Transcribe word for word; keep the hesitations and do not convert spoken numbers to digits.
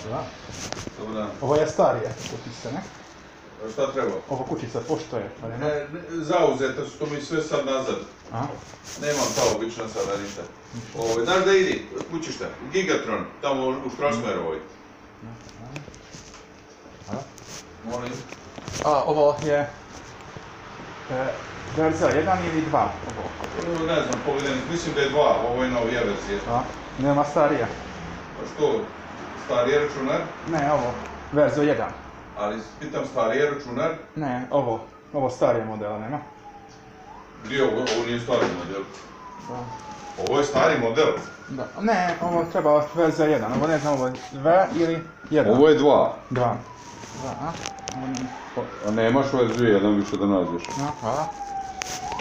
Da. Dobar dan. Ovo je starije kutice, ne? Šta treba? Ovo kućica pošto je, pa nema? Ne, zauzete su to mi sve sad nazad. Aha. Nemam ta obična sada ništa. Ovo, znaš da idi, kućišta, Gigatron, tamo u Štrosmerovoj. Aha. Molim. A ovo je... E, verzija jedan ili dva? Ovo. Ne znam, pogledaj, mislim da je dva, ovo je novija verzija. A, nema starija. Pa što, stariji računar? Ne, ovo, verzija jedan. Ali pitam stariji računar? Ne, ovo, ovo starije modela nema. Gdje ovo, ovo nije stari model? Da. Ovo je stari model? Da. Ne, ovo treba verzija jedan, ovo ne znam, ovo je dva ili jedan. Ovo je dva. Dva. Dva, a? Ovo nije. A nemaš verziju jedan više da nađeš. No, hvala.